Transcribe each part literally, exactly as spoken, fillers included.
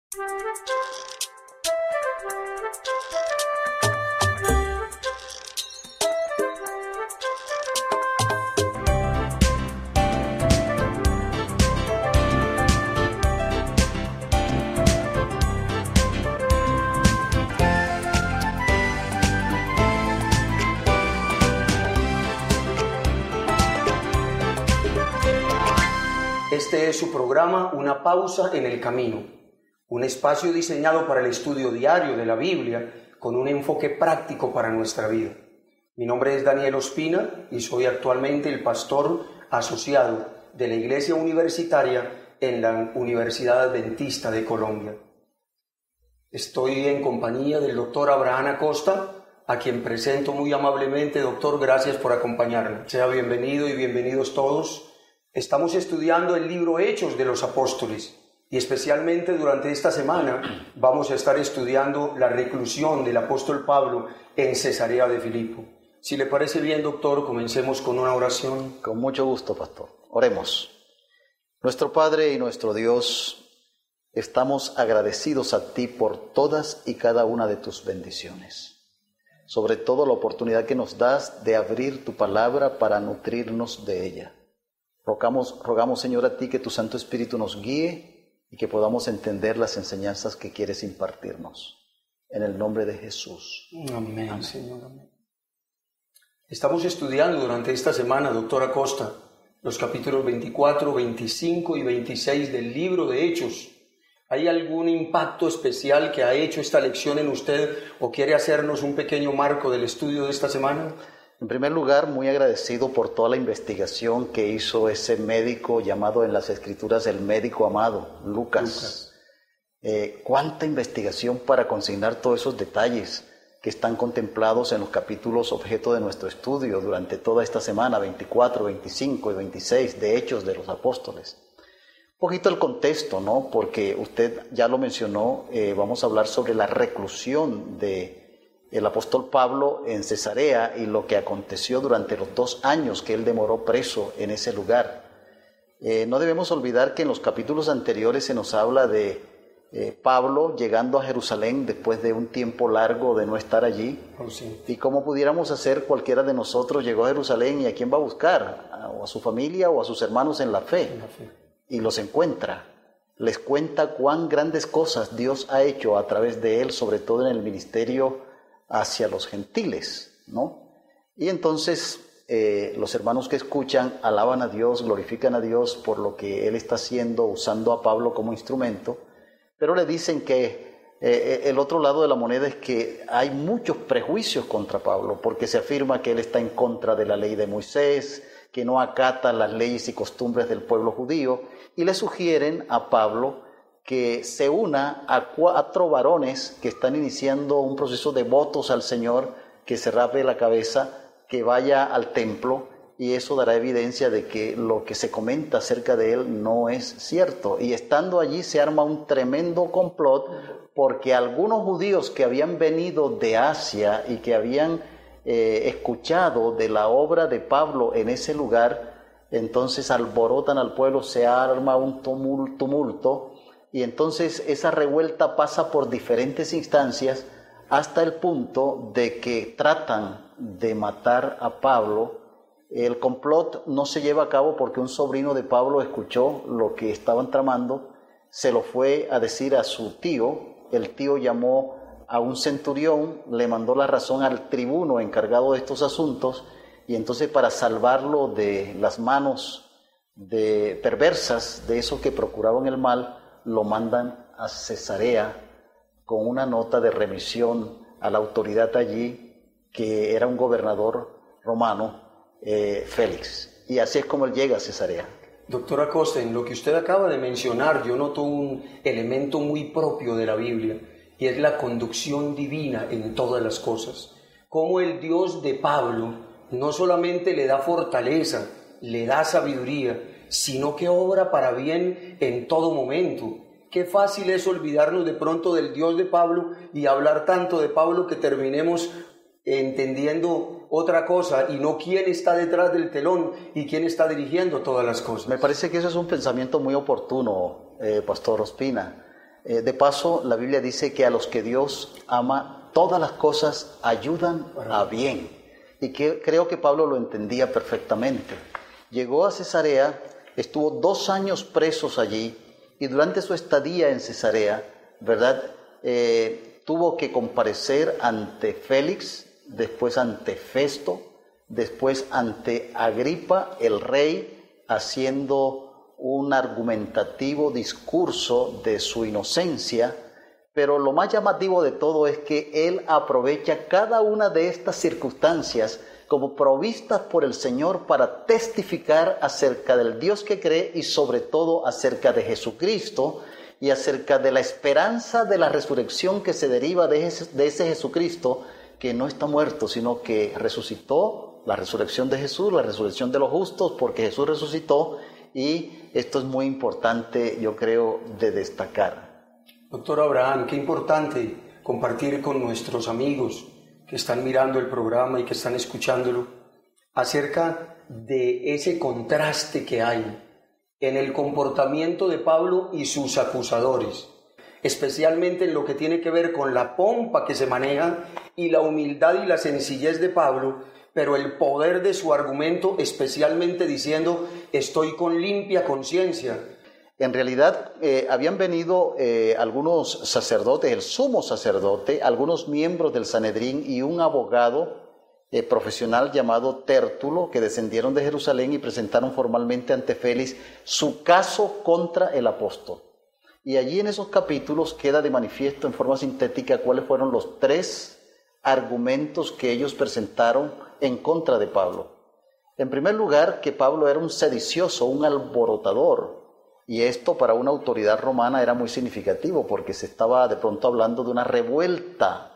Este es su programa Una pausa en el camino, un espacio diseñado para el estudio diario de la Biblia con un enfoque práctico para nuestra vida. Mi nombre es Daniel Ospina y soy actualmente el pastor asociado de la Iglesia Universitaria en la Universidad Adventista de Colombia. Estoy en compañía del doctor Abraham Acosta, a quien presento muy amablemente. Doctor, gracias por acompañarnos. Sea bienvenido y bienvenidos todos. Estamos estudiando el libro Hechos de los Apóstoles y especialmente durante esta semana vamos a estar estudiando la reclusión del apóstol Pablo en Cesarea de Filipo. Si le parece bien, doctor, comencemos con una oración. Con mucho gusto, pastor. Oremos. Nuestro Padre y nuestro Dios, estamos agradecidos a ti por todas y cada una de tus bendiciones. Sobre todo la oportunidad que nos das de abrir tu palabra para nutrirnos de ella. Rogamos, rogamos, Señor, a ti que tu Santo Espíritu nos guíe y que podamos entender las enseñanzas que quieres impartirnos. En el nombre de Jesús. Amén, amén. Señor. Amén. Estamos estudiando durante esta semana, doctor Acosta, los capítulos veinticuatro, veinticinco y veintiséis del libro de Hechos. ¿Hay algún impacto especial que ha hecho esta lección en usted o quiere hacernos un pequeño marco del estudio de esta semana? En primer lugar, muy agradecido por toda la investigación que hizo ese médico llamado en las Escrituras el médico amado, Lucas. Lucas. Eh, cuánta investigación para consignar todos esos detalles que están contemplados en los capítulos objeto de nuestro estudio durante toda esta semana, veinticuatro, veinticinco y veintiséis, de Hechos de los Apóstoles. Un poquito el contexto, ¿no? Porque usted ya lo mencionó, eh, vamos a hablar sobre la reclusión de el apóstol Pablo en Cesarea y lo que aconteció durante los dos años que él demoró preso en ese lugar. Eh, no debemos olvidar que en los capítulos anteriores se nos habla de eh, Pablo llegando a Jerusalén después de un tiempo largo de no estar allí. Oh, sí. Y como pudiéramos hacer cualquiera de nosotros, llegó a Jerusalén y ¿a quién va a buscar? A, o a su familia o a sus hermanos en la fe. En la fe. Y los encuentra. Les cuenta cuán grandes cosas Dios ha hecho a través de él, sobre todo en el ministerio hacia los gentiles, ¿no? Y entonces eh, los hermanos que escuchan alaban a Dios, glorifican a Dios por lo que Él está haciendo, usando a Pablo como instrumento, pero le dicen que eh, el otro lado de la moneda es que hay muchos prejuicios contra Pablo, porque se afirma que él está en contra de la ley de Moisés, que no acata las leyes y costumbres del pueblo judío, y le sugieren a Pablo que se una a cuatro varones que están iniciando un proceso de votos al Señor, que se rape la cabeza, que vaya al templo, y eso dará evidencia de que lo que se comenta acerca de él no es cierto. Y estando allí se arma un tremendo complot, porque algunos judíos que habían venido de Asia y que habían eh, escuchado de la obra de Pablo en ese lugar, entonces alborotan al pueblo, se arma un tumulto, y entonces esa revuelta pasa por diferentes instancias hasta el punto de que tratan de matar a Pablo. El complot no se lleva a cabo porque un sobrino de Pablo escuchó lo que estaban tramando, se lo fue a decir a su tío, el tío llamó a un centurión, le mandó la razón al tribuno encargado de estos asuntos, y entonces para salvarlo de las manos de perversas de esos que procuraban el mal, lo mandan a Cesarea con una nota de remisión a la autoridad allí, que era un gobernador romano, eh, Félix. Y así es como él llega a Cesarea. Doctor Acosta, en lo que usted acaba de mencionar, yo noto un elemento muy propio de la Biblia, y es la conducción divina en todas las cosas. Cómo el Dios de Pablo no solamente le da fortaleza, le da sabiduría, sino que obra para bien en todo momento. Qué fácil es olvidarnos de pronto del Dios de Pablo y hablar tanto de Pablo que terminemos entendiendo otra cosa y no quién está detrás del telón y quién está dirigiendo todas las cosas. Me parece que eso es un pensamiento muy oportuno, eh, Pastor Ospina. Eh, de paso, la Biblia dice que a los que Dios ama, todas las cosas ayudan a bien. Y que creo que Pablo lo entendía perfectamente. Llegó a Cesarea, estuvo dos años presos allí, y durante su estadía en Cesarea, ¿verdad?, Eh, tuvo que comparecer ante Félix, después ante Festo, después ante Agripa, el rey, haciendo un argumentativo discurso de su inocencia. Pero lo más llamativo de todo es que él aprovecha cada una de estas circunstancias como provistas por el Señor para testificar acerca del Dios que cree y sobre todo acerca de Jesucristo y acerca de la esperanza de la resurrección que se deriva de ese, de ese Jesucristo que no está muerto, sino que resucitó, la resurrección de Jesús, la resurrección de los justos, porque Jesús resucitó, y esto es muy importante, yo creo, de destacar. Doctor Abraham, qué importante compartir con nuestros amigos que están mirando el programa y que están escuchándolo acerca de ese contraste que hay en el comportamiento de Pablo y sus acusadores, especialmente en lo que tiene que ver con la pompa que se maneja y la humildad y la sencillez de Pablo, pero el poder de su argumento, especialmente diciendo, estoy con limpia conciencia. En realidad, eh, habían venido eh, algunos sacerdotes, el sumo sacerdote, algunos miembros del Sanedrín y un abogado Eh, profesional llamado Tértulo, que descendieron de Jerusalén y presentaron formalmente ante Félix su caso contra el apóstol. Y allí en esos capítulos queda de manifiesto en forma sintética cuáles fueron los tres argumentos que ellos presentaron en contra de Pablo. En primer lugar, que Pablo era un sedicioso, un alborotador, y esto para una autoridad romana era muy significativo porque se estaba de pronto hablando de una revuelta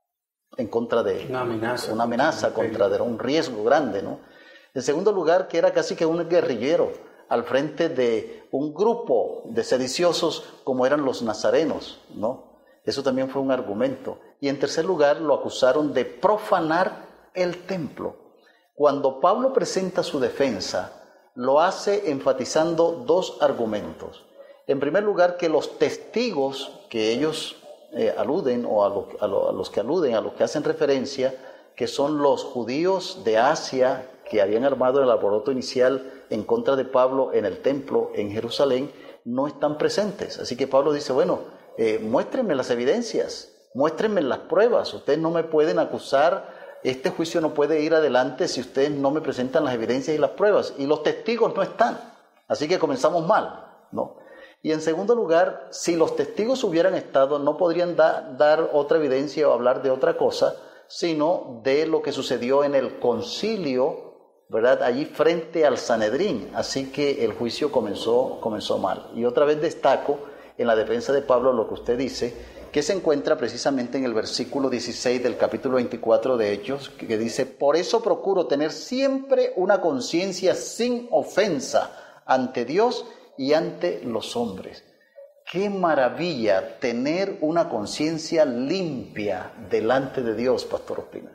en contra de él, una amenaza, una amenaza contra de un riesgo grande, ¿no? En segundo lugar, que era casi que un guerrillero al frente de un grupo de sediciosos como eran los nazarenos, ¿no? Eso también fue un argumento. Y en tercer lugar, lo acusaron de profanar el templo. Cuando Pablo presenta su defensa, lo hace enfatizando dos argumentos. En primer lugar, que los testigos que ellos Eh, aluden o a, lo, a, lo, a los que aluden, a los que hacen referencia, que son los judíos de Asia que habían armado el alboroto inicial en contra de Pablo en el templo en Jerusalén, no están presentes. Así que Pablo dice, bueno, eh, muéstrenme las evidencias, muéstrenme las pruebas, ustedes no me pueden acusar, este juicio no puede ir adelante si ustedes no me presentan las evidencias y las pruebas, y los testigos no están, así que comenzamos mal, ¿no? Y en segundo lugar, si los testigos hubieran estado, no podrían da, dar otra evidencia o hablar de otra cosa, sino de lo que sucedió en el concilio, ¿verdad?, allí frente al Sanedrín. Así que el juicio comenzó, comenzó mal. Y otra vez destaco en la defensa de Pablo lo que usted dice, que se encuentra precisamente en el versículo dieciséis del capítulo veinticuatro de Hechos, que dice, por eso procuro tener siempre una conciencia sin ofensa ante Dios y ante los hombres. Qué maravilla tener una conciencia limpia delante de Dios, Pastor Ospina.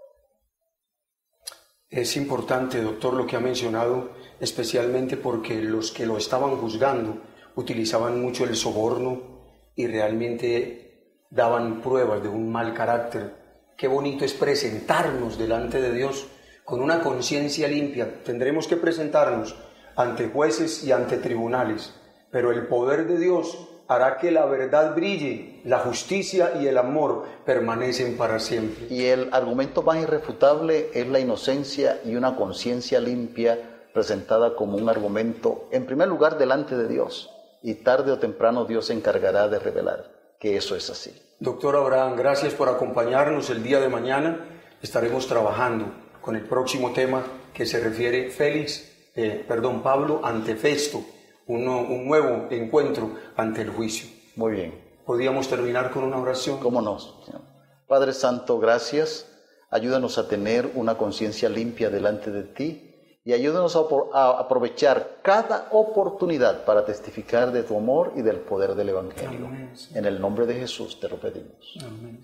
Es importante, doctor, lo que ha mencionado, especialmente porque los que lo estaban juzgando utilizaban mucho el soborno y realmente daban pruebas de un mal carácter. Qué bonito es presentarnos delante de Dios con una conciencia limpia. Tendremos que presentarnos ante jueces y ante tribunales, pero el poder de Dios hará que la verdad brille, la justicia y el amor permanecen para siempre. Y el argumento más irrefutable es la inocencia y una conciencia limpia presentada como un argumento, en primer lugar, delante de Dios, y tarde o temprano Dios se encargará de revelar que eso es así. Doctor Abraham, gracias por acompañarnos el día de mañana. Estaremos trabajando con el próximo tema que se refiere Félix Eh, perdón, Pablo ante Festo, uno, un nuevo encuentro ante el juicio. Muy bien. ¿Podríamos terminar con una oración? ¿Cómo no? Padre Santo, gracias. Ayúdanos a tener una conciencia limpia delante de ti y ayúdanos a, a aprovechar cada oportunidad para testificar de tu amor y del poder del Evangelio. Amén. En el nombre de Jesús te lo pedimos. Amén.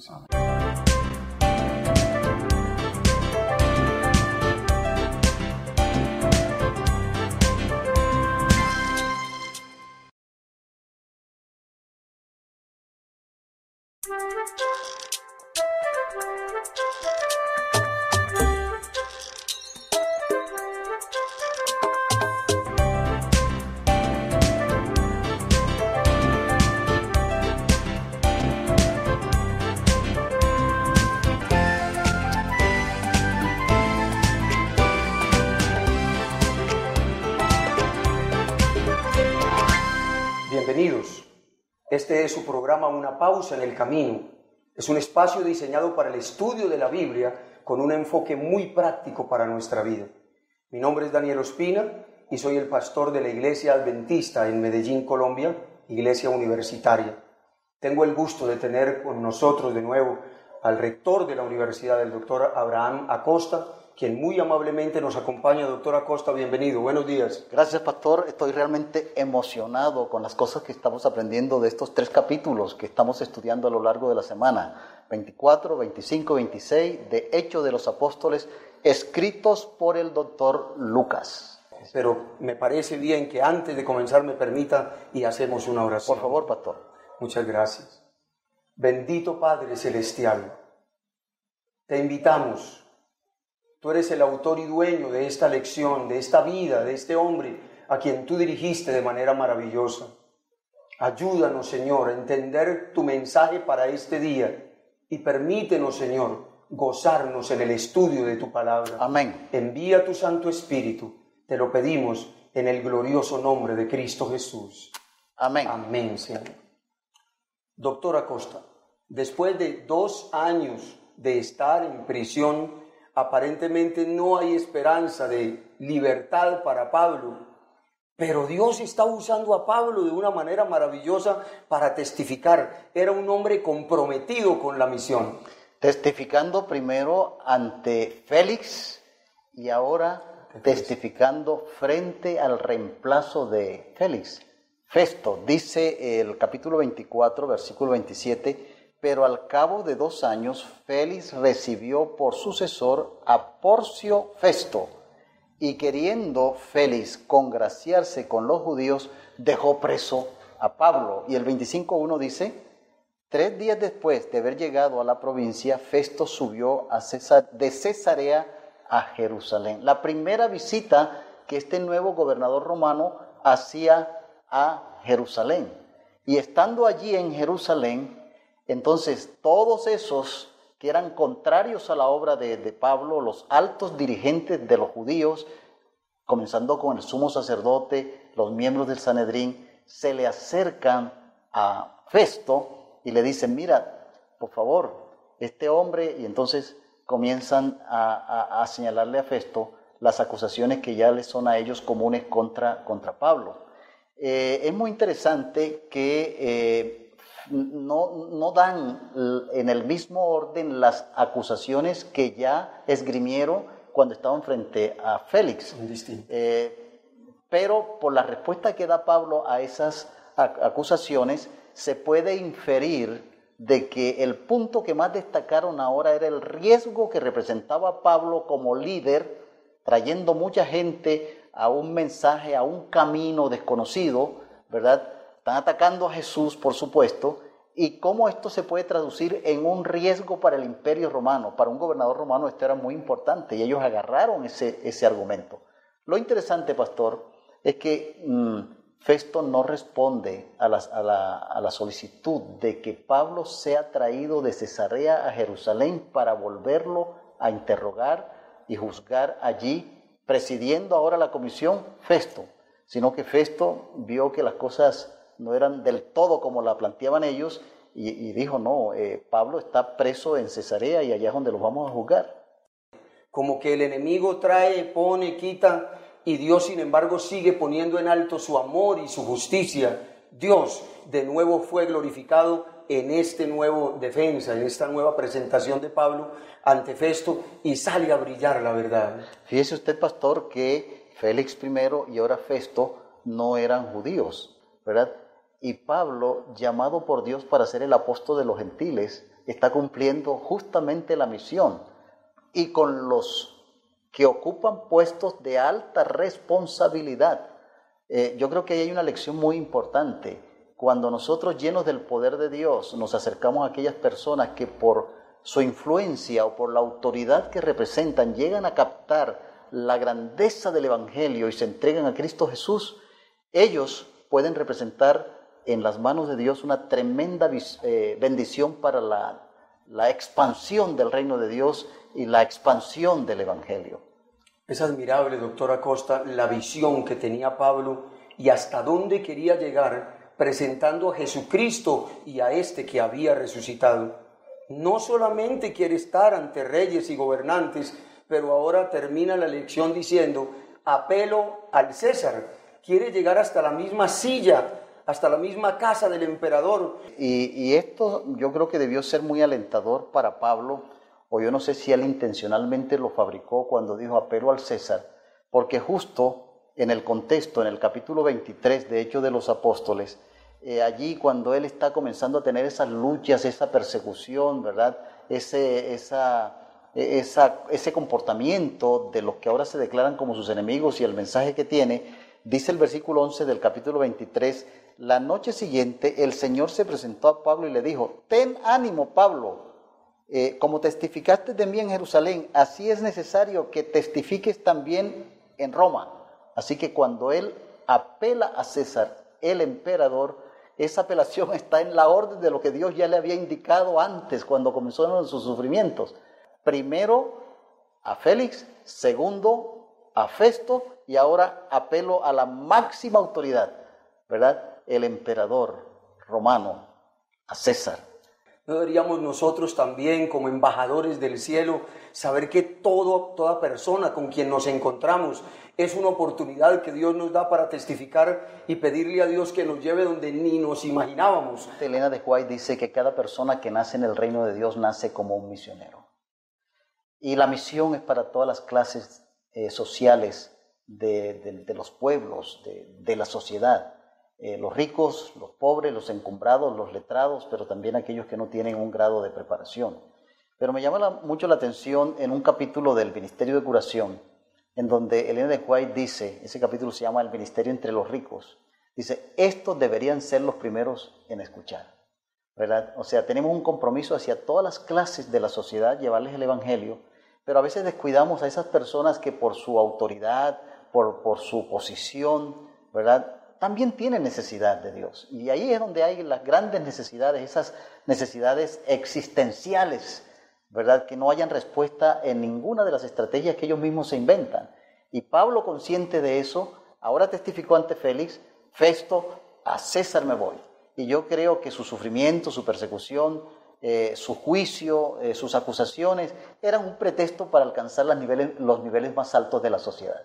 Bienvenidos. Este es su programa Una pausa en el camino. Es un espacio diseñado para el estudio de la Biblia con un enfoque muy práctico para nuestra vida. Mi nombre es Daniel Ospina y soy el pastor de la Iglesia Adventista en Medellín, Colombia, Iglesia Universitaria. Tengo el gusto de tener con nosotros de nuevo al rector de la universidad, el doctor Abraham Acosta, quien muy amablemente nos acompaña. Doctor Acosta, bienvenido, buenos días. Gracias, pastor. Estoy realmente emocionado con las cosas que estamos aprendiendo de estos tres capítulos que estamos estudiando a lo largo de la semana, veinticuatro, veinticinco, veintiséis, de Hechos de los Apóstoles, escritos por el doctor Lucas. Pero me parece bien que antes de comenzar me permita y hacemos una oración. Por favor, pastor. Muchas gracias. Bendito Padre Celestial, te invitamos. Tú eres el autor y dueño de esta lección, de esta vida, de este hombre a quien tú dirigiste de manera maravillosa. Ayúdanos, Señor, a entender tu mensaje para este día y permítenos, Señor, gozarnos en el estudio de tu palabra. Amén. Envía tu Santo Espíritu, te lo pedimos en el glorioso nombre de Cristo Jesús. Amén. Amén, Señor. Doctor Acosta, después de dos años de estar en prisión, aparentemente no hay esperanza de libertad para Pablo, pero Dios está usando a Pablo de una manera maravillosa para testificar. Era un hombre comprometido con la misión. Testificando primero ante Félix y ahora testificando frente al reemplazo de Félix, Festo. Dice el capítulo veinticuatro, versículo veintisiete, pero al cabo de dos años, Félix recibió por sucesor a Porcio Festo, y queriendo Félix congraciarse con los judíos, dejó preso a Pablo. Y el veinticinco uno dice, tres días después de haber llegado a la provincia, Festo subió a César, de Cesarea a Jerusalén. La primera visita que este nuevo gobernador romano hacía a Jerusalén. Y estando allí en Jerusalén, entonces, todos esos que eran contrarios a la obra de, de Pablo, los altos dirigentes de los judíos, comenzando con el sumo sacerdote, los miembros del Sanedrín, se le acercan a Festo y le dicen, mira, por favor, este hombre, y entonces comienzan a, a, a señalarle a Festo las acusaciones que ya les son a ellos comunes contra, contra Pablo. Eh, es muy interesante que Eh, No, no dan en el mismo orden las acusaciones que ya esgrimieron cuando estaban frente a Félix. Eh, pero por la respuesta que da Pablo a esas acusaciones, se puede inferir de que el punto que más destacaron ahora era el riesgo que representaba Pablo como líder, trayendo mucha gente a un mensaje, a un camino desconocido, ¿verdad? Están atacando a Jesús, por supuesto, y cómo esto se puede traducir en un riesgo para el imperio romano. Para un gobernador romano esto era muy importante y ellos agarraron ese, ese argumento. Lo interesante, pastor, es que mmm, Festo no responde a la, a, la, a la solicitud de que Pablo sea traído de Cesarea a Jerusalén para volverlo a interrogar y juzgar allí, presidiendo ahora la comisión Festo, sino que Festo vio que las cosas no eran del todo como la planteaban ellos y, y dijo, no, eh, Pablo está preso en Cesarea y allá es donde lo vamos a juzgar. Como que el enemigo trae, pone, quita, y Dios sin embargo sigue poniendo en alto su amor y su justicia. Dios de nuevo fue glorificado en este nuevo defensa, en esta nueva presentación de Pablo ante Festo, y sale a brillar la verdad. Fíjese usted, pastor, que Félix primero y ahora Festo no eran judíos, ¿verdad? Y Pablo, llamado por Dios para ser el apóstol de los gentiles, está cumpliendo justamente la misión. Y con los que ocupan puestos de alta responsabilidad, eh, yo creo que hay una lección muy importante. cuando nosotros llenos del poder de Dios nos acercamos a aquellas personas que por su influencia o por la autoridad que representan llegan a captar la grandeza del Evangelio y se entregan a Cristo Jesús, ellos pueden representar en las manos de Dios una tremenda eh, bendición para la, la expansión del reino de Dios y la expansión del Evangelio. Es admirable, doctor Acosta, la visión que tenía Pablo y hasta dónde quería llegar presentando a Jesucristo y a este que había resucitado. No solamente quiere estar ante reyes y gobernantes, pero ahora termina la lección diciendo, apelo al César. Quiere llegar hasta la misma silla, hasta la misma casa del emperador. Y, y esto yo creo que debió ser muy alentador para Pablo, o yo no sé si él intencionalmente lo fabricó cuando dijo apelo al César, porque justo en el contexto, en el capítulo veintitrés de Hechos de los Apóstoles, eh, allí cuando él está comenzando a tener esas luchas, esa persecución, ¿verdad? Ese, esa, esa, ese comportamiento de los que ahora se declaran como sus enemigos y el mensaje que tiene, dice el versículo once del capítulo veintitrés, la noche siguiente el Señor se presentó a Pablo y le dijo, ten ánimo, Pablo, eh, como testificaste de mí en Jerusalén, así es necesario que testifiques también en Roma. Así que cuando él apela a César, el emperador, esa apelación está en la orden de lo que Dios ya le había indicado antes, cuando comenzaron sus sufrimientos. Primero a Félix, segundo a Festo, y ahora apelo a la máxima autoridad, ¿verdad? El emperador romano, a César. ¿No deberíamos nosotros también, como embajadores del cielo, saber que todo, toda persona con quien nos encontramos es una oportunidad que Dios nos da para testificar y pedirle a Dios que nos lleve donde ni nos imaginábamos? Elena de White dice que cada persona que nace en el reino de Dios nace como un misionero. Y la misión es para todas las clases eh, sociales de, de, de los pueblos, de, de la sociedad. Eh, los ricos, los pobres, los encumbrados, los letrados, pero también aquellos que no tienen un grado de preparación. Pero me llama la, mucho la atención en un capítulo del Ministerio de Curación, en donde Elena de White dice, ese capítulo se llama El Ministerio entre los Ricos, dice, estos deberían ser los primeros en escuchar, ¿verdad? O sea, tenemos un compromiso hacia todas las clases de la sociedad, llevarles el Evangelio, pero a veces descuidamos a esas personas que por su autoridad, por, por su posición, ¿verdad?, también tienen necesidad de Dios. Y ahí es donde hay las grandes necesidades, esas necesidades existenciales, ¿verdad?, que no hayan respuesta en ninguna de las estrategias que ellos mismos se inventan. Y Pablo, consciente de eso, ahora testificó ante Félix, Festo, a César me voy. Y yo creo que su sufrimiento, su persecución, eh, su juicio, eh, sus acusaciones, eran un pretexto para alcanzar los niveles, los niveles más altos de la sociedad.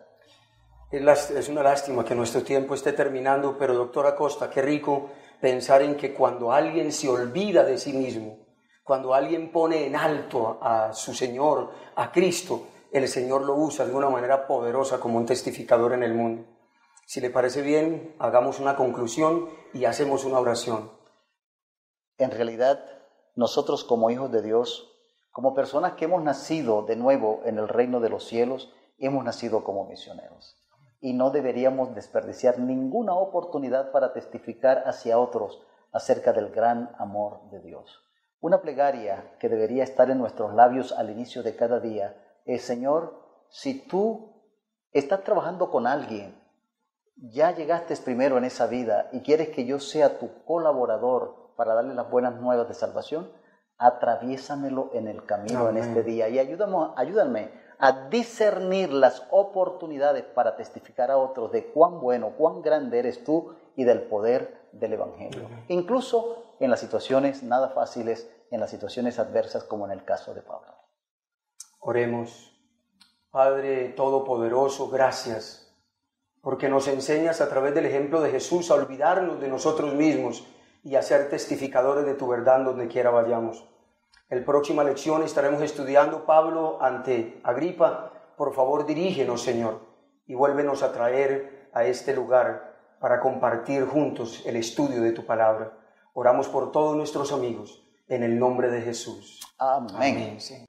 Es una lástima que nuestro tiempo esté terminando, pero doctor Acosta, qué rico pensar en que cuando alguien se olvida de sí mismo, cuando alguien pone en alto a su Señor, a Cristo, el Señor lo usa de una manera poderosa como un testificador en el mundo. Si le parece bien, hagamos una conclusión y hacemos una oración. En realidad, nosotros como hijos de Dios, como personas que hemos nacido de nuevo en el reino de los cielos, hemos nacido como misioneros. Y no deberíamos desperdiciar ninguna oportunidad para testificar hacia otros acerca del gran amor de Dios. Una plegaria que debería estar en nuestros labios al inicio de cada día es, Señor, si tú estás trabajando con alguien, ya llegaste primero en esa vida y quieres que yo sea tu colaborador para darle las buenas nuevas de salvación, atraviésamelo en el camino. Amén. En este día y ayúdame, ayúdame a discernir las oportunidades para testificar a otros de cuán bueno, cuán grande eres tú y del poder del Evangelio. Uh-huh. Incluso en las situaciones nada fáciles, en las situaciones adversas como en el caso de Pablo. Oremos. Padre Todopoderoso, gracias, porque nos enseñas a través del ejemplo de Jesús a olvidarnos de nosotros mismos y a ser testificadores de tu verdad donde quiera vayamos. En la próxima lección estaremos estudiando Pablo ante Agripa. Por favor, dirígenos, Señor, y vuélvenos a traer a este lugar para compartir juntos el estudio de tu palabra. Oramos por todos nuestros amigos, en el nombre de Jesús. Amén. Amén, sí.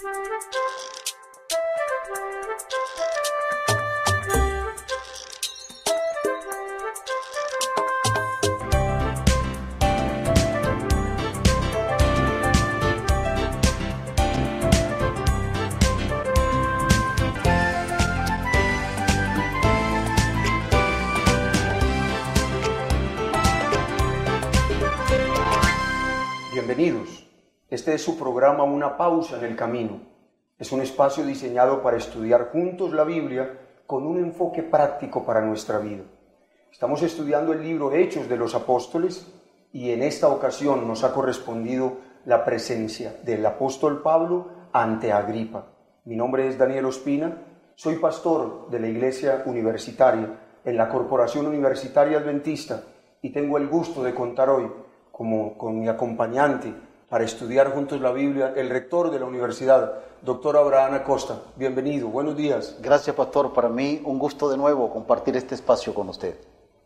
Bienvenidos. Este es su programa Una pausa en el camino. Es un espacio diseñado para estudiar juntos la Biblia con un enfoque práctico para nuestra vida. Estamos estudiando el libro Hechos de los Apóstoles y en esta ocasión nos ha correspondido la presencia del apóstol Pablo ante Agripa. Mi nombre es Daniel Ospina, soy pastor de la Iglesia Universitaria en la Corporación Universitaria Adventista y tengo el gusto de contar hoy como con mi acompañante para estudiar juntos la Biblia, el rector de la universidad, doctor Abraham Acosta. Bienvenido, buenos días. Gracias, pastor. Para mí un gusto de nuevo compartir este espacio con usted.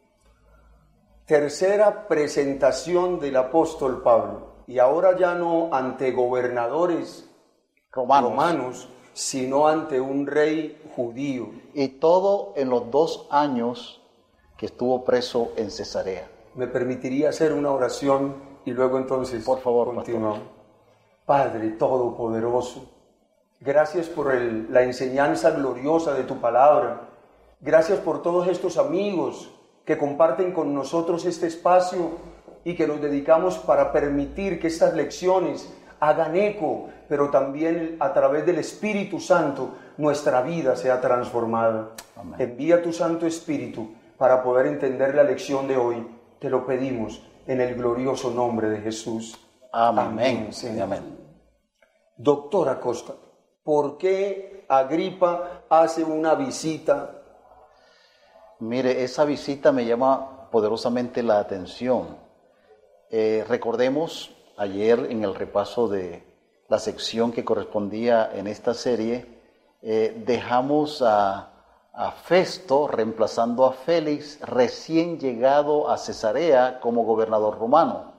Tercera presentación del apóstol Pablo, y ahora ya no ante gobernadores romanos, romanos sino ante un rey judío. Y todo en los dos años que estuvo preso en Cesarea. ¿Me permitiría hacer una oración y luego entonces por favor, continuamos? Padre Todopoderoso, gracias por el, la enseñanza gloriosa de tu palabra. Gracias por todos estos amigos que comparten con nosotros este espacio y que nos dedicamos para permitir que estas lecciones hagan eco, pero también a través del Espíritu Santo nuestra vida sea transformada. Amén. Envía tu Santo Espíritu para poder entender la lección de hoy. Te lo pedimos en el glorioso nombre de Jesús. Amén. Amén. Amén. Doctor Acosta, ¿por qué Agripa hace una visita? Mire, esa visita me llama poderosamente la atención. Eh, recordemos ayer en el repaso de la sección que correspondía en esta serie, eh, dejamos a a Festo reemplazando a Félix, recién llegado a Cesarea como gobernador romano.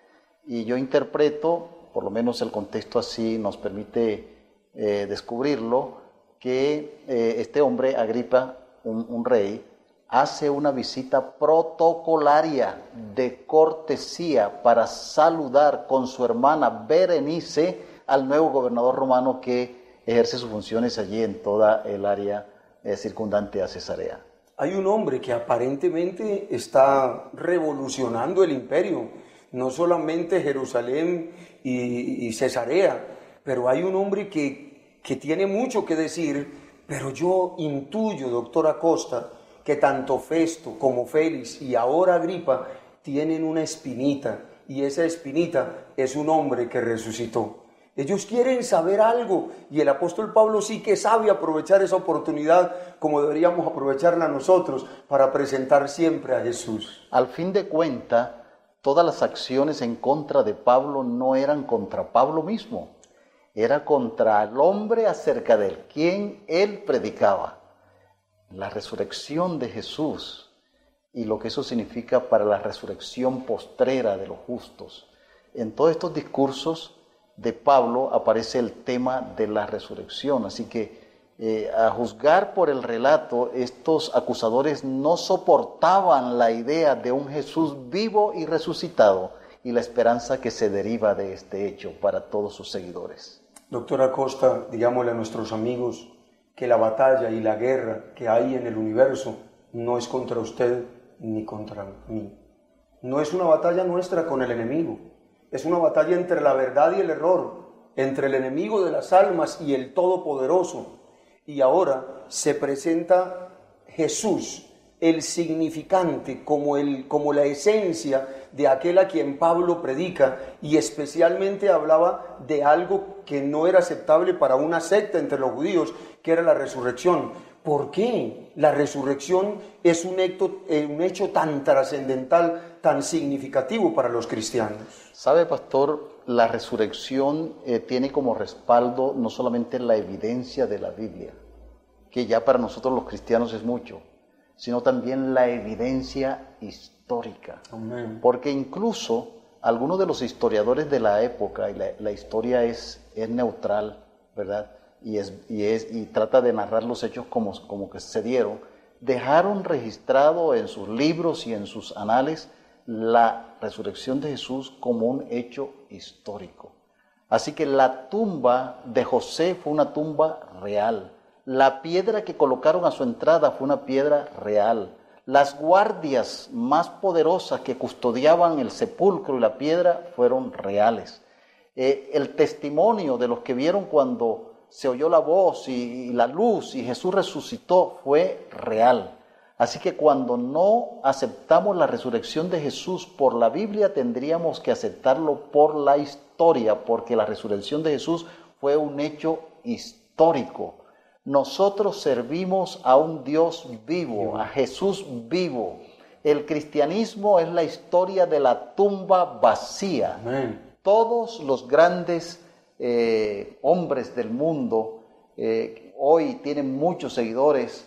Y yo interpreto, por lo menos el contexto así nos permite eh, descubrirlo, que eh, este hombre, Agripa, un, un rey, hace una visita protocolaria de cortesía para saludar con su hermana Berenice al nuevo gobernador romano que ejerce sus funciones allí en toda el área Eh, circundante a Cesarea. Hay un hombre que aparentemente está revolucionando el imperio, no solamente Jerusalén y, y Cesarea, pero hay un hombre que, que tiene mucho que decir, pero yo intuyo, doctor Acosta, que tanto Festo como Félix y ahora Agripa tienen una espinita, y esa espinita es un hombre que resucitó. Ellos quieren saber algo y el apóstol Pablo sí que sabe aprovechar esa oportunidad como deberíamos aprovecharla nosotros para presentar siempre a Jesús. Al fin de cuentas, todas las acciones en contra de Pablo no eran contra Pablo mismo, era contra el hombre acerca del quien él predicaba. La resurrección de Jesús y lo que eso significa para la resurrección postrera de los justos. En todos estos discursos de Pablo aparece el tema de la resurrección, así que eh, a juzgar por el relato, estos acusadores no soportaban la idea de un Jesús vivo y resucitado y la esperanza que se deriva de este hecho para todos sus seguidores. Doctor Acosta, digámosle a nuestros amigos que la batalla y la guerra que hay en el universo no es contra usted ni contra mí. No es una batalla nuestra con el enemigo. Es una batalla entre la verdad y el error, entre el enemigo de las almas y el Todopoderoso. Y ahora se presenta Jesús, el significante, como, el, como la esencia de aquel a quien Pablo predica, y especialmente hablaba de algo que no era aceptable para una secta entre los judíos, que era la resurrección. ¿Por qué la resurrección es un hecho, un hecho tan trascendental, tan significativo para los cristianos? Sabe, pastor, la resurrección eh, tiene como respaldo no solamente la evidencia de la Biblia, que ya para nosotros los cristianos es mucho, sino también la evidencia histórica. Amén. Porque incluso algunos de los historiadores de la época, y la, la historia es, es neutral, ¿verdad? Y, es, y, es, y trata de narrar los hechos como, como que se dieron. Dejaron registrado en sus libros y en sus anales la resurrección de Jesús como un hecho histórico. Así que la tumba de José fue una tumba real. La piedra que colocaron a su entrada fue una piedra real. Las guardias más poderosas que custodiaban el sepulcro y la piedra fueron reales. Eh, el testimonio de los que vieron cuando se oyó la voz y, y la luz y Jesús resucitó fue real. Así que cuando no aceptamos la resurrección de Jesús por la Biblia, tendríamos que aceptarlo por la historia, porque la resurrección de Jesús fue un hecho histórico. Nosotros servimos a un Dios vivo, a Jesús vivo. El cristianismo es la historia de la tumba vacía. Amén. Todos los grandes eh, hombres del mundo eh, hoy tienen muchos seguidores.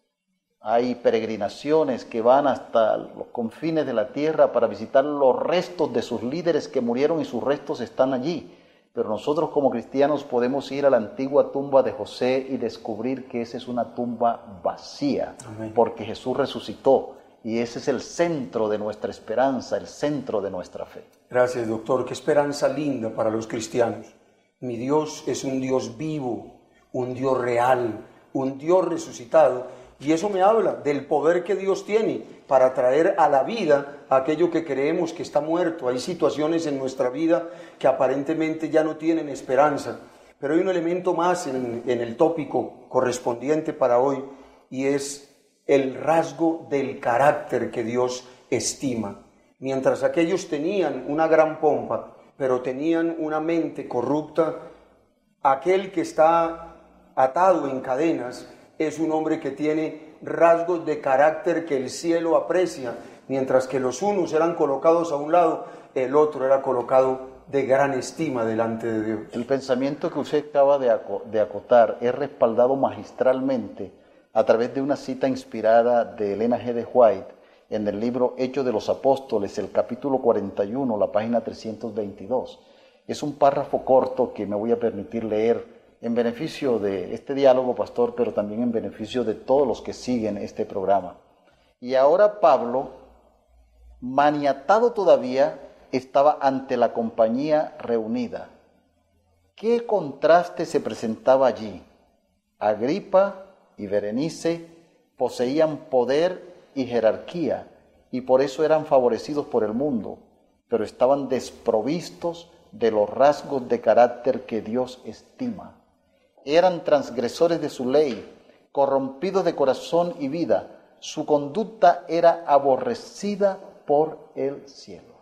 Hay peregrinaciones que van hasta los confines de la tierra para visitar los restos de sus líderes que murieron y sus restos están allí. Pero nosotros como cristianos podemos ir a la antigua tumba de José y descubrir que esa es una tumba vacía. Amén. Porque Jesús resucitó y ese es el centro de nuestra esperanza, el centro de nuestra fe. Gracias, doctor. Qué esperanza linda para los cristianos. Mi Dios es un Dios vivo, un Dios real, un Dios resucitado. Y eso me habla del poder que Dios tiene para traer a la vida aquello que creemos que está muerto. Hay situaciones en nuestra vida que aparentemente ya no tienen esperanza, pero hay un elemento más en, en el tópico correspondiente para hoy, y es el rasgo del carácter que Dios estima. Mientras aquellos tenían una gran pompa, pero tenían una mente corrupta, aquel que está atado en cadenas es un hombre que tiene rasgos de carácter que el cielo aprecia. Mientras que los unos eran colocados a un lado, el otro era colocado de gran estima delante de Dios. El pensamiento que usted acaba de, aco- de acotar es respaldado magistralmente a través de una cita inspirada de Elena G. de White en el libro Hechos de los Apóstoles, el capítulo cuarenta y uno, la página trescientos veintidós. Es un párrafo corto que me voy a permitir leer en beneficio de este diálogo, pastor, pero también en beneficio de todos los que siguen este programa. Y ahora Pablo, maniatado todavía, estaba ante la compañía reunida. ¿Qué contraste se presentaba allí? Agripa y Berenice poseían poder y jerarquía, y por eso eran favorecidos por el mundo, pero estaban desprovistos de los rasgos de carácter que Dios estima. Eran transgresores de su ley, corrompidos de corazón y vida. Su conducta era aborrecida por el cielo.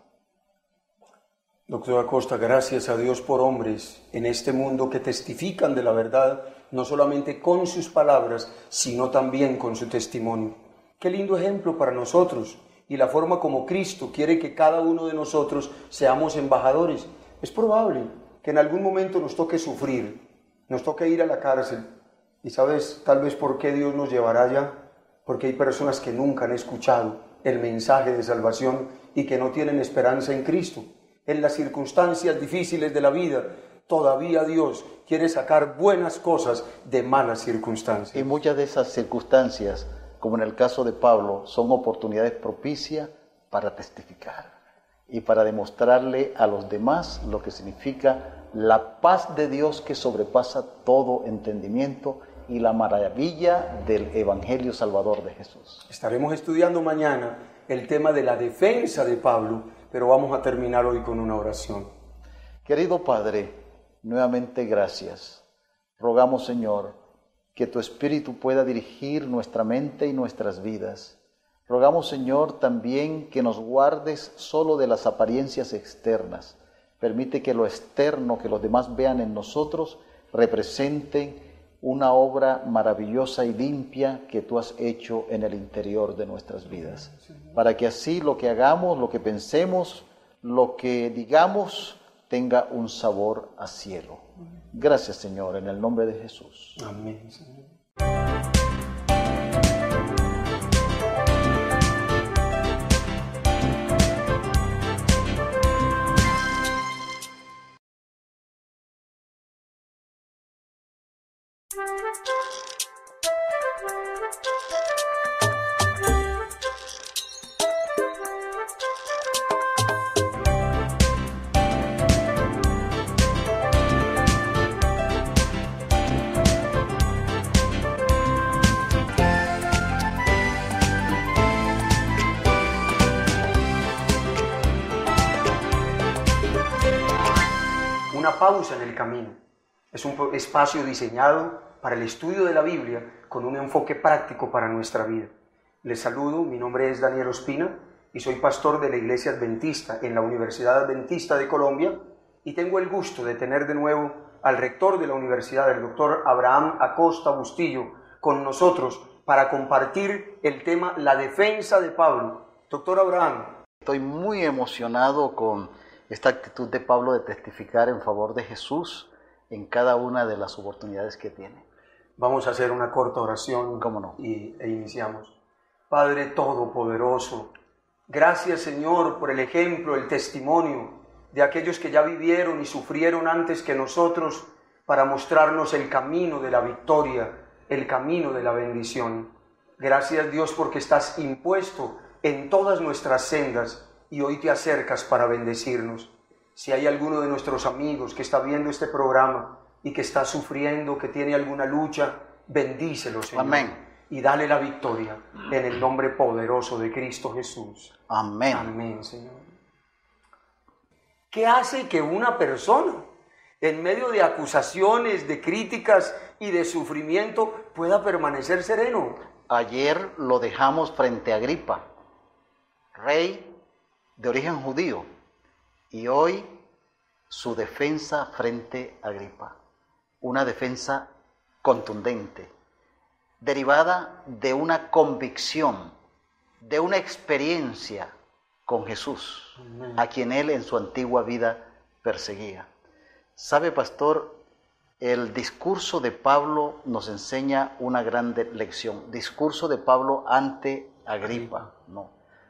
Doctor Acosta, gracias a Dios por hombres en este mundo que testifican de la verdad, no solamente con sus palabras, sino también con su testimonio. Qué lindo ejemplo para nosotros, y la forma como Cristo quiere que cada uno de nosotros seamos embajadores. Es probable que en algún momento nos toque sufrir, nos toque ir a la cárcel, y sabes tal vez por qué Dios nos llevará allá, porque hay personas que nunca han escuchado el mensaje de salvación y que no tienen esperanza en Cristo. En las circunstancias difíciles de la vida, todavía Dios quiere sacar buenas cosas de malas circunstancias. Y muchas de esas circunstancias, como en el caso de Pablo, son oportunidades propicias para testificar y para demostrarle a los demás lo que significa la paz de Dios que sobrepasa todo entendimiento y la maravilla del Evangelio Salvador de Jesús. Estaremos estudiando mañana el tema de la defensa de Pablo, pero vamos a terminar hoy con una oración. Querido Padre, nuevamente gracias. Rogamos, Señor, que tu Espíritu pueda dirigir nuestra mente y nuestras vidas. Rogamos, Señor, también que nos guardes solo de las apariencias externas. Permite que lo externo, que los demás vean en nosotros, represente una obra maravillosa y limpia que tú has hecho en el interior de nuestras vidas. Para que así lo que hagamos, lo que pensemos, lo que digamos, tenga un sabor a cielo. Gracias, Señor, en el nombre de Jesús. Amén, Señor. Una pausa en el camino. Es un espacio diseñado para el estudio de la Biblia con un enfoque práctico para nuestra vida. Les saludo, mi nombre es Daniel Ospina y soy pastor de la Iglesia Adventista en la Universidad Adventista de Colombia y tengo el gusto de tener de nuevo al rector de la universidad, el doctor Abraham Acosta Bustillo, con nosotros para compartir el tema La defensa de Pablo. Doctor Abraham. Estoy muy emocionado con esta actitud de Pablo de testificar en favor de Jesús en cada una de las oportunidades que tiene. Vamos a hacer una corta oración. ¿Cómo no? y, e iniciamos. Padre Todopoderoso, gracias Señor por el ejemplo, el testimonio de aquellos que ya vivieron y sufrieron antes que nosotros para mostrarnos el camino de la victoria, el camino de la bendición. Gracias Dios porque estás impuesto en todas nuestras sendas y hoy te acercas para bendecirnos. Si hay alguno de nuestros amigos que está viendo este programa y que está sufriendo, que tiene alguna lucha, bendícelo, Señor. Amén. Y dale la victoria en el nombre poderoso de Cristo Jesús. Amén. Amén, Señor. ¿Qué hace que una persona, en medio de acusaciones, de críticas y de sufrimiento, pueda permanecer sereno? Ayer lo dejamos frente a Agripa, rey de origen judío, y hoy su defensa frente a Agripa, una defensa contundente, derivada de una convicción, de una experiencia con Jesús, Amén. A quien él en su antigua vida perseguía. ¿Sabe, pastor? El discurso de Pablo nos enseña una gran lección. Discurso de Pablo ante Agripa, no,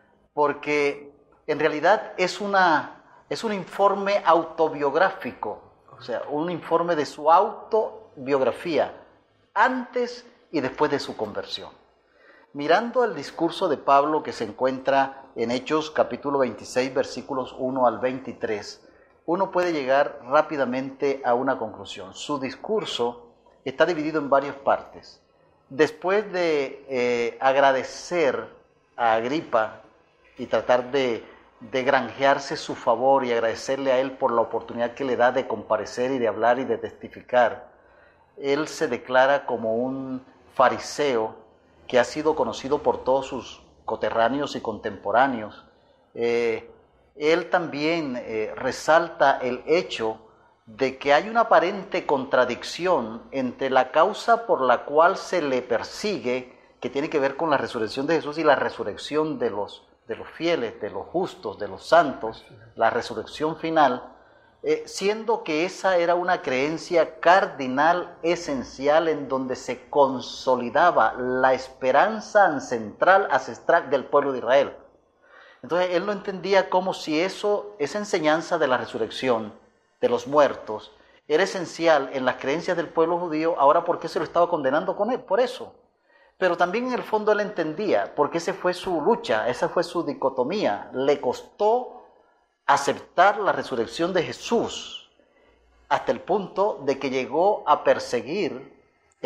porque en realidad es, una, es un informe autobiográfico, o sea, un informe de su autobiografía, antes y después de su conversión. Mirando el discurso de Pablo que se encuentra en Hechos capítulo veintiséis, versículos uno al veintitrés, uno puede llegar rápidamente a una conclusión. Su discurso está dividido en varias partes. Después de eh, agradecer a Agripa y tratar de de granjearse su favor y agradecerle a él por la oportunidad que le da de comparecer y de hablar y de testificar, él se declara como un fariseo que ha sido conocido por todos sus coterráneos y contemporáneos. Eh, él también eh, resalta el hecho de que hay una aparente contradicción entre la causa por la cual se le persigue, que tiene que ver con la resurrección de Jesús y la resurrección de los de los fieles, de los justos, de los santos, la resurrección final, eh, siendo que esa era una creencia cardinal, esencial, en donde se consolidaba la esperanza ancestral, ancestral del pueblo de Israel. Entonces él lo entendía como si eso, esa enseñanza de la resurrección de los muertos, era esencial en las creencias del pueblo judío. Ahora, ¿por qué se lo estaba condenando con él? Por eso. Pero también en el fondo él entendía, porque esa fue su lucha, esa fue su dicotomía. Le costó aceptar la resurrección de Jesús hasta el punto de que llegó a perseguir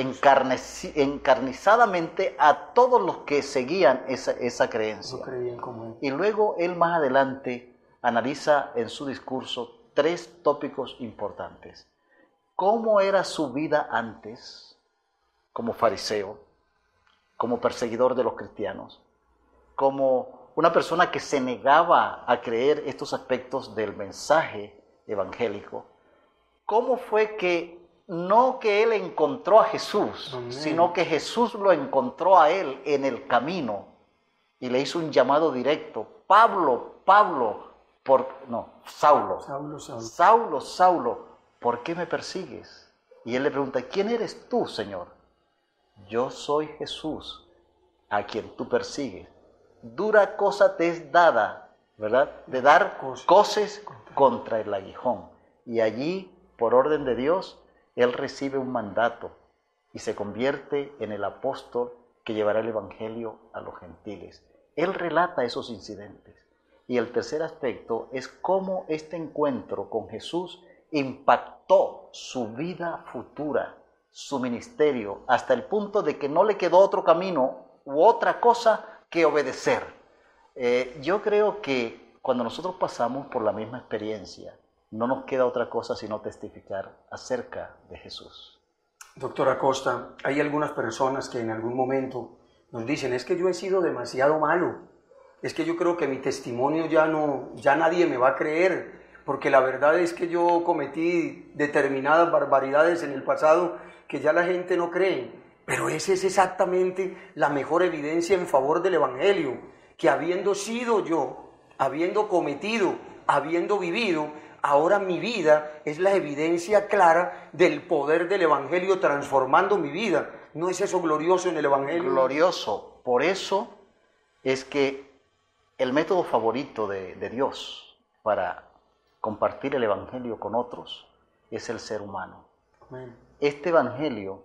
encarnizadamente a todos los que seguían esa, esa creencia. No creían como él. Y luego él más adelante analiza en su discurso tres tópicos importantes. ¿Cómo era su vida antes como fariseo, como perseguidor de los cristianos, como una persona que se negaba a creer estos aspectos del mensaje evangélico? ¿Cómo fue que no que él encontró a Jesús, Amén. Sino que Jesús lo encontró a él en el camino y le hizo un llamado directo? Pablo, Pablo, por, no, Saulo, Saulo, Saulo, Saulo, Saulo, ¿por qué me persigues? Y él le pregunta, ¿quién eres tú, Señor? Yo soy Jesús, a quien tú persigues. Dura cosa te es dada, ¿verdad? De dar coces contra el aguijón. Y allí, por orden de Dios, él recibe un mandato y se convierte en el apóstol que llevará el evangelio a los gentiles. Él relata esos incidentes. Y el tercer aspecto es cómo este encuentro con Jesús impactó su vida futura, su ministerio, hasta el punto de que no le quedó otro camino u otra cosa que obedecer. Eh, yo creo que cuando nosotros pasamos por la misma experiencia, no nos queda otra cosa sino testificar acerca de Jesús. Doctor Acosta, hay algunas personas que en algún momento nos dicen, es que yo he sido demasiado malo, es que yo creo que mi testimonio ya no, ya nadie me va a creer, porque la verdad es que yo cometí determinadas barbaridades en el pasado que ya la gente no cree, pero esa es exactamente la mejor evidencia en favor del Evangelio, que habiendo sido yo, habiendo cometido, habiendo vivido, ahora mi vida es la evidencia clara del poder del Evangelio transformando mi vida. ¿No es eso glorioso en el Evangelio? Glorioso. Por eso es que el método favorito de, de Dios para compartir el Evangelio con otros es el ser humano. Amén. Este Evangelio,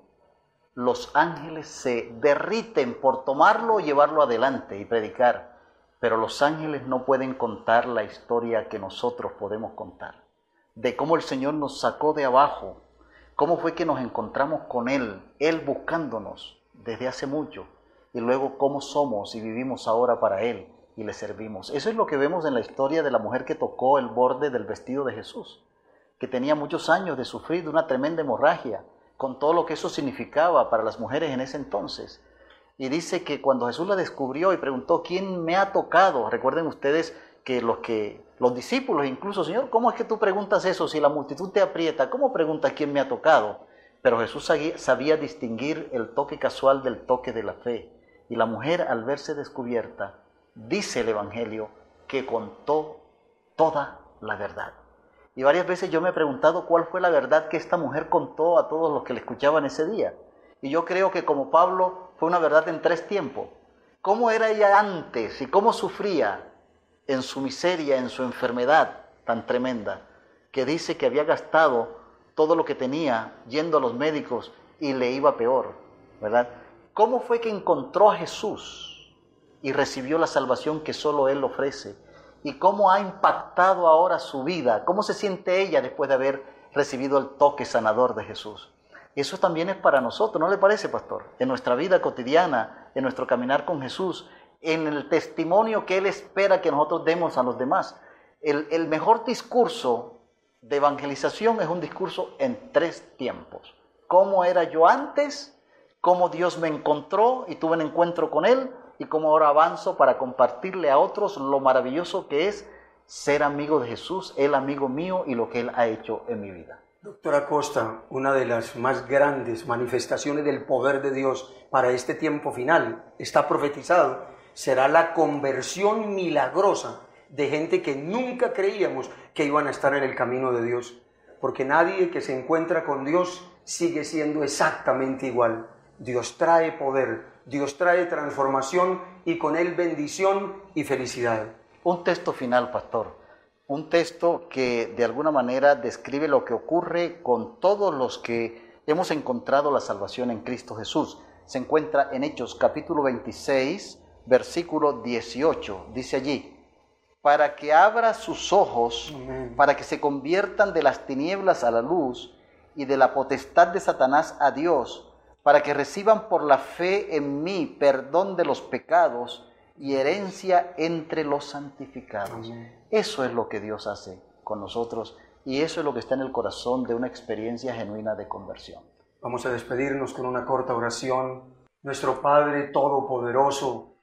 los ángeles se derriten por tomarlo y llevarlo adelante y predicar, pero los ángeles no pueden contar la historia que nosotros podemos contar, de cómo el Señor nos sacó de abajo, cómo fue que nos encontramos con Él, Él buscándonos desde hace mucho, y luego cómo somos y vivimos ahora para Él y le servimos. Eso es lo que vemos en la historia de la mujer que tocó el borde del vestido de Jesús, que tenía muchos años de sufrir de una tremenda hemorragia, con todo lo que eso significaba para las mujeres en ese entonces. Y dice que cuando Jesús la descubrió y preguntó, ¿quién me ha tocado? Recuerden ustedes que los, que, los discípulos incluso, Señor, ¿cómo es que tú preguntas eso si la multitud te aprieta? ¿Cómo preguntas quién me ha tocado? Pero Jesús sabía distinguir el toque casual del toque de la fe. Y la mujer, al verse descubierta, dice el Evangelio que contó toda la verdad. Y varias veces yo me he preguntado cuál fue la verdad que esta mujer contó a todos los que le escuchaban ese día. Y yo creo que como Pablo fue una verdad en tres tiempos. ¿Cómo era ella antes y cómo sufría en su miseria, en su enfermedad tan tremenda? Que dice que había gastado todo lo que tenía yendo a los médicos y le iba peor, ¿verdad? ¿Cómo fue que encontró a Jesús y recibió la salvación que solo Él ofrece? ¿Y cómo ha impactado ahora su vida? ¿Cómo se siente ella después de haber recibido el toque sanador de Jesús? Eso también es para nosotros, ¿no le parece, pastor? En nuestra vida cotidiana, en nuestro caminar con Jesús, en el testimonio que Él espera que nosotros demos a los demás. El, el mejor discurso de evangelización es un discurso en tres tiempos. ¿Cómo era yo antes? ¿Cómo Dios me encontró y tuve un encuentro con Él? Y cómo ahora avanzo para compartirle a otros lo maravilloso que es ser amigo de Jesús, Él amigo mío y lo que Él ha hecho en mi vida. Doctor Acosta, una de las más grandes manifestaciones del poder de Dios para este tiempo final, está profetizado, será la conversión milagrosa de gente que nunca creíamos que iban a estar en el camino de Dios. Porque nadie que se encuentra con Dios sigue siendo exactamente igual. Dios trae poder, Dios trae transformación y con Él bendición y felicidad. Un texto final, pastor. Un texto que de alguna manera describe lo que ocurre con todos los que hemos encontrado la salvación en Cristo Jesús. Se encuentra en Hechos capítulo veintiséis, versículo dieciocho. Dice allí, para que abra sus ojos, Amén. Para que se conviertan de las tinieblas a la luz y de la potestad de Satanás a Dios, para que reciban por la fe en mí perdón de los pecados y herencia entre los santificados. Amén. Eso es lo que Dios hace con nosotros y eso es lo que está en el corazón de una experiencia genuina de conversión. Vamos a despedirnos con una corta oración. Nuestro Padre Todopoderoso,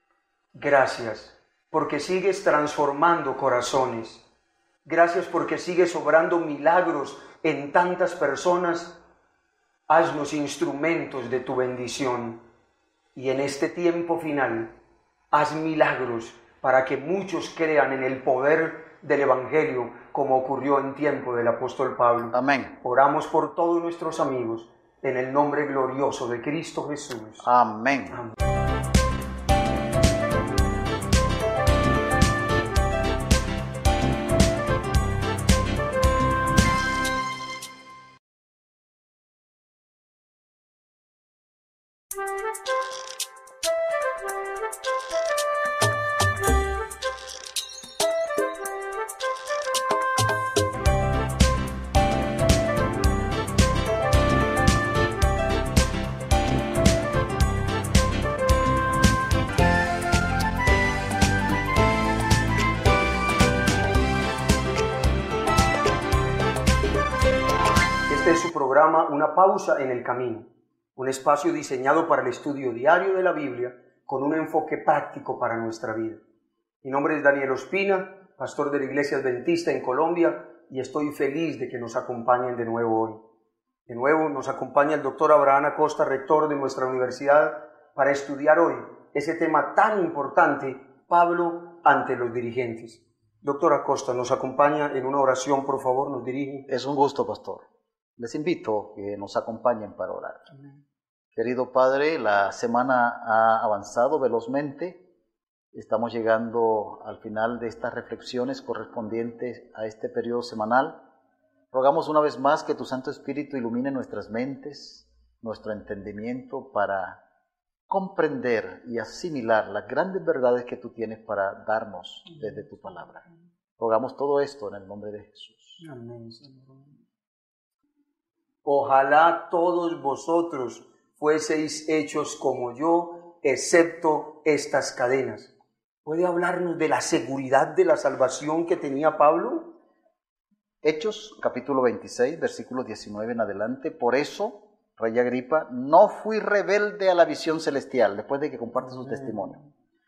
gracias porque sigues transformando corazones. Gracias porque sigues obrando milagros en tantas personas. Haznos instrumentos de tu bendición y en este tiempo final, haz milagros para que muchos crean en el poder del Evangelio, como ocurrió en tiempo del apóstol Pablo. Amén. Oramos por todos nuestros amigos, en el nombre glorioso de Cristo Jesús. Amén. Amén. Este es su programa Una pausa en el camino, un espacio diseñado para el estudio diario de la Biblia con un enfoque práctico para nuestra vida. Mi nombre es Daniel Ospina, pastor de la Iglesia Adventista en Colombia, y estoy feliz de que nos acompañen de nuevo hoy. De nuevo nos acompaña el doctor Abraham Acosta, rector de nuestra universidad, para estudiar hoy ese tema tan importante, Pablo ante los dirigentes. Doctor Acosta, nos acompaña en una oración, por favor, nos dirige. Es un gusto, pastor. Les invito a que nos acompañen para orar. Amén. Querido Padre, la semana ha avanzado velozmente. Estamos llegando al final de estas reflexiones correspondientes a este periodo semanal. Rogamos una vez más que tu Santo Espíritu ilumine nuestras mentes, nuestro entendimiento para comprender y asimilar las grandes verdades que tú tienes para darnos desde tu palabra. Rogamos todo esto en el nombre de Jesús. Amén, Señor. Ojalá todos vosotros fueseis hechos como yo, excepto estas cadenas. ¿Puede hablarnos de la seguridad de la salvación que tenía Pablo? Hechos, capítulo veintiséis, versículos diecinueve en adelante. Por eso, Rey Agripa, no fui rebelde a la visión celestial, después de que comparte su testimonio.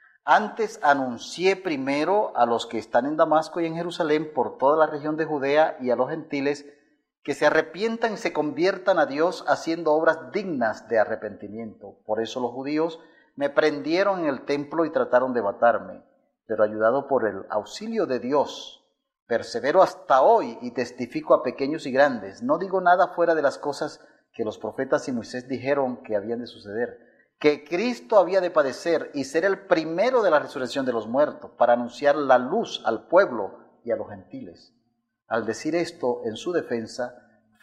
Antes anuncié primero a los que están en Damasco y en Jerusalén, por toda la región de Judea y a los gentiles, que se arrepientan y se conviertan a Dios haciendo obras dignas de arrepentimiento. Por eso los judíos me prendieron en el templo y trataron de matarme, pero ayudado por el auxilio de Dios, persevero hasta hoy y testifico a pequeños y grandes. No digo nada fuera de las cosas que los profetas y Moisés dijeron que habían de suceder, que Cristo había de padecer y ser el primero de la resurrección de los muertos, para anunciar la luz al pueblo y a los gentiles. Al decir esto en su defensa,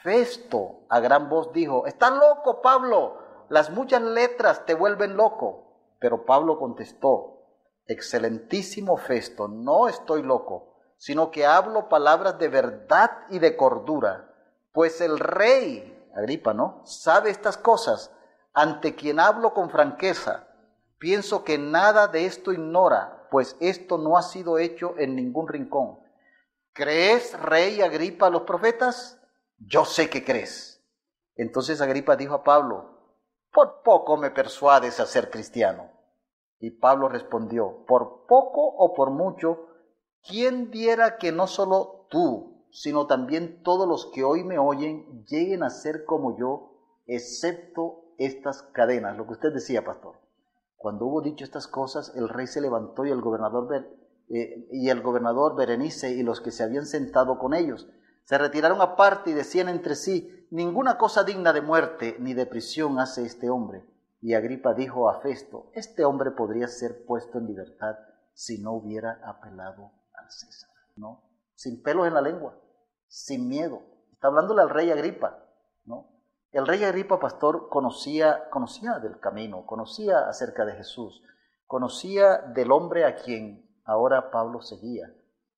Festo a gran voz dijo: «¡Estás loco, Pablo! Las muchas letras te vuelven loco». Pero Pablo contestó: «Excelentísimo Festo, no estoy loco, sino que hablo palabras de verdad y de cordura, pues el rey, Agripa, ¿no?, sabe estas cosas, ante quien hablo con franqueza. Pienso que nada de esto ignora, pues esto no ha sido hecho en ningún rincón. ¿Crees, rey Agripa, a los profetas? Yo sé que crees». Entonces Agripa dijo a Pablo: «Por poco me persuades a ser cristiano». Y Pablo respondió: «Por poco o por mucho, ¿quién diera que no solo tú, sino también todos los que hoy me oyen lleguen a ser como yo, excepto estas cadenas?» Lo que usted decía, pastor. Cuando hubo dicho estas cosas, el rey se levantó y el gobernador Ber, eh, y el gobernador Berenice y los que se habían sentado con ellos se retiraron aparte y decían entre sí: «Ninguna cosa digna de muerte ni de prisión hace este hombre». Y Agripa dijo a Festo: «Este hombre podría ser puesto en libertad si no hubiera apelado al César». ¿No? Sin pelos en la lengua, sin miedo. Está hablándole al rey Agripa, ¿no? El rey Agripa, pastor, conocía, conocía del camino, conocía acerca de Jesús, conocía del hombre a quien ahora Pablo seguía.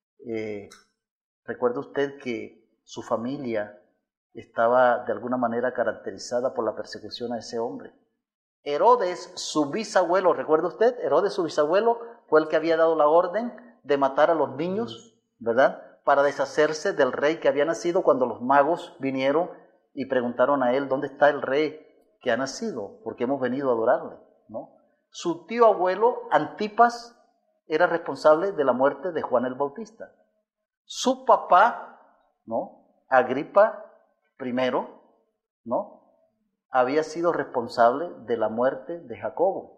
Eh, ¿Recuerda usted que su familia estaba de alguna manera caracterizada por la persecución a ese hombre? Herodes, su bisabuelo, ¿recuerda usted? Herodes, su bisabuelo, fue el que había dado la orden de matar a los niños, ¿verdad?, para deshacerse del rey que había nacido, cuando los magos vinieron y preguntaron a él: ¿dónde está el rey que ha nacido? Porque hemos venido a adorarle, ¿no? Su tío abuelo, Antipas, era responsable de la muerte de Juan el Bautista. Su papá, ¿no?, Agripa primero, ¿no?, había sido responsable de la muerte de Jacobo.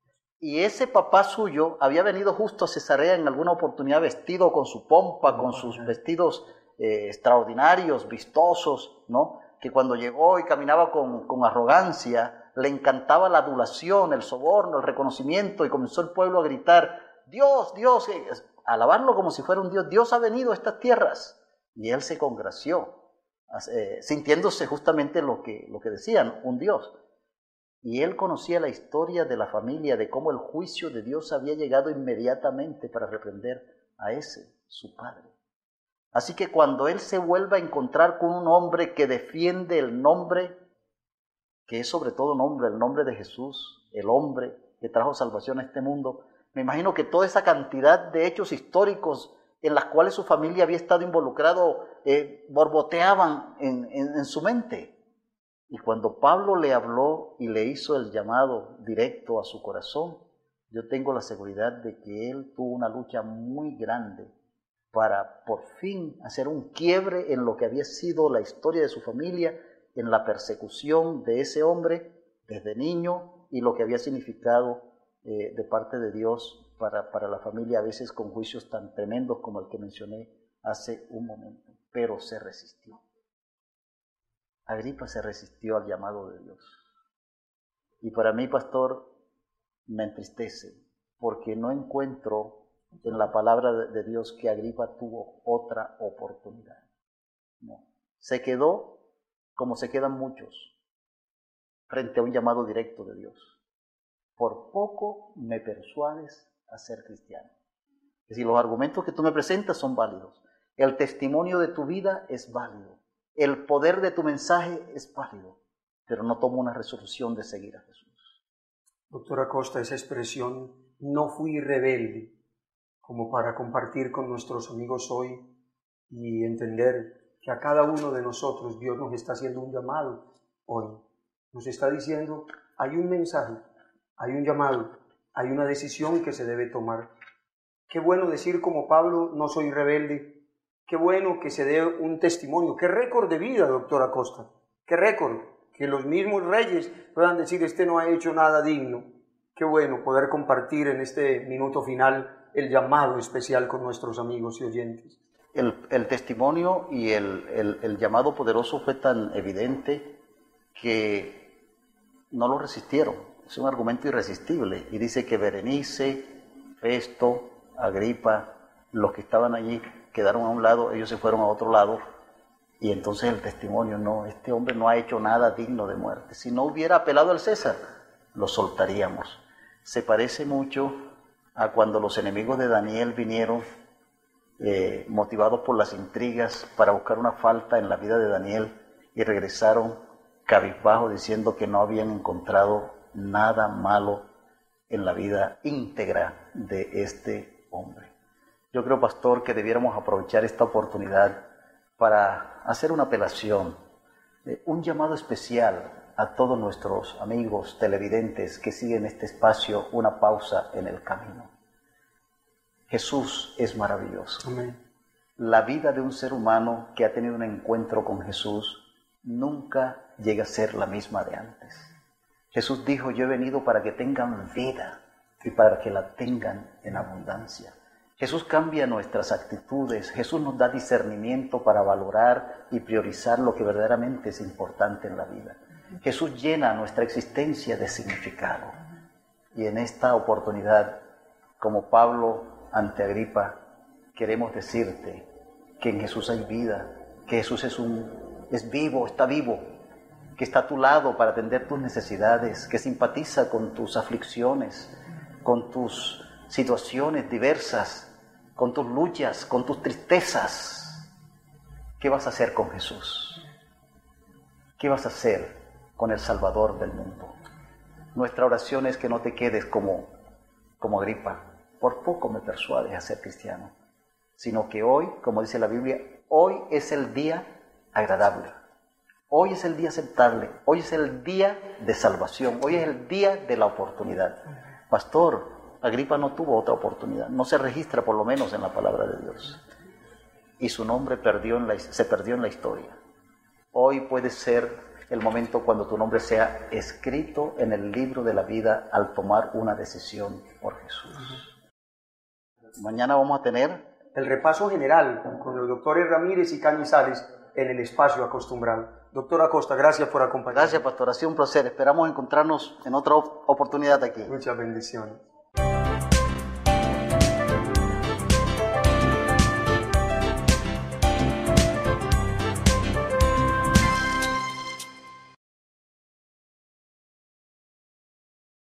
Y ese papá suyo había venido justo a Cesarea en alguna oportunidad vestido con su pompa, con sus vestidos eh, extraordinarios, vistosos, ¿no?, que cuando llegó y caminaba con, con arrogancia, le encantaba la adulación, el soborno, el reconocimiento, y comenzó el pueblo a gritar: «Dios, Dios», eh, alabarlo como si fuera un Dios. «Dios ha venido a estas tierras». Y él se congració, eh, sintiéndose justamente lo que, lo que decían, un Dios. Y él conocía la historia de la familia, de cómo el juicio de Dios había llegado inmediatamente para reprender a ese, su padre. Así que cuando él se vuelva a encontrar con un hombre que defiende el nombre, que es sobre todo nombre, el nombre de Jesús, el hombre que trajo salvación a este mundo, me imagino que toda esa cantidad de hechos históricos en las cuales su familia había estado involucrado, eh, borboteaban en, en, en su mente. Y cuando Pablo le habló y le hizo el llamado directo a su corazón, yo tengo la seguridad de que él tuvo una lucha muy grande para por fin hacer un quiebre en lo que había sido la historia de su familia, en la persecución de ese hombre desde niño y lo que había significado eh, de parte de Dios para, para la familia, a veces con juicios tan tremendos como el que mencioné hace un momento. Pero se resistió. Agripa se resistió al llamado de Dios. Y para mí, pastor, me entristece, porque no encuentro en la palabra de Dios que Agripa tuvo otra oportunidad. No. Se quedó como se quedan muchos frente a un llamado directo de Dios. Por poco me persuades a ser cristiano. Es decir, los argumentos que tú me presentas son válidos. El testimonio de tu vida es válido. El poder de tu mensaje es válido. Pero no tomo una resolución de seguir a Jesús. Doctor Acosta, esa expresión, no fui rebelde, como para compartir con nuestros amigos hoy y entender que a cada uno de nosotros Dios nos está haciendo un llamado hoy. Nos está diciendo, hay un mensaje, hay un llamado, hay una decisión que se debe tomar. Qué bueno decir como Pablo, no soy rebelde. Qué bueno que se dé un testimonio. Qué récord de vida, doctor Acosta. Qué récord. Que los mismos reyes puedan decir, este no ha hecho nada digno. Qué bueno poder compartir en este minuto final el llamado especial con nuestros amigos y oyentes. El, el testimonio y el, el, el llamado poderoso fue tan evidente que no lo resistieron. Es un argumento irresistible. Y dice que Berenice, Festo, Agripa, los que estaban allí quedaron a un lado, ellos se fueron a otro lado. Y entonces el testimonio, no, este hombre no ha hecho nada digno de muerte. Si no hubiera apelado al César, lo soltaríamos. Se parece mucho a cuando los enemigos de Daniel vinieron eh, motivados por las intrigas para buscar una falta en la vida de Daniel y regresaron cabizbajo diciendo que no habían encontrado nada malo en la vida íntegra de este hombre. Yo creo, pastor, que debiéramos aprovechar esta oportunidad para hacer una apelación, eh, un llamado especial a todos nuestros amigos televidentes que siguen este espacio, una pausa en el camino. Jesús es maravilloso. Amén. La vida de un ser humano que ha tenido un encuentro con Jesús nunca llega a ser la misma de antes. Jesús dijo, yo he venido para que tengan vida y para que la tengan en abundancia. Jesús cambia nuestras actitudes, Jesús nos da discernimiento para valorar y priorizar lo que verdaderamente es importante en la vida. Jesús llena nuestra existencia de significado. Y en esta oportunidad, como Pablo ante Agripa, queremos decirte que en Jesús hay vida, que Jesús es, un, es vivo, está vivo, que está a tu lado para atender tus necesidades, que simpatiza con tus aflicciones, con tus situaciones diversas, con tus luchas, con tus tristezas. ¿Qué vas a hacer con Jesús? ¿Qué vas a hacer con el Salvador del mundo? Nuestra oración es que no te quedes como, como Agripa. Por poco me persuades a ser cristiano. Sino que hoy, como dice la Biblia, hoy es el día agradable. Hoy es el día aceptable. Hoy es el día de salvación. Hoy es el día de la oportunidad. Pastor, Agripa no tuvo otra oportunidad. No se registra por lo menos en la palabra de Dios. Y su nombre perdió en la, se perdió en la historia. Hoy puede ser el momento cuando tu nombre sea escrito en el libro de la vida al tomar una decisión por Jesús. Mañana vamos a tener el repaso general con los doctores Ramírez y Cañizales en el espacio acostumbrado. Doctor Acosta, gracias por acompañarnos. Gracias, pastor. Ha sido un placer. Esperamos encontrarnos en otra oportunidad aquí. Muchas bendiciones.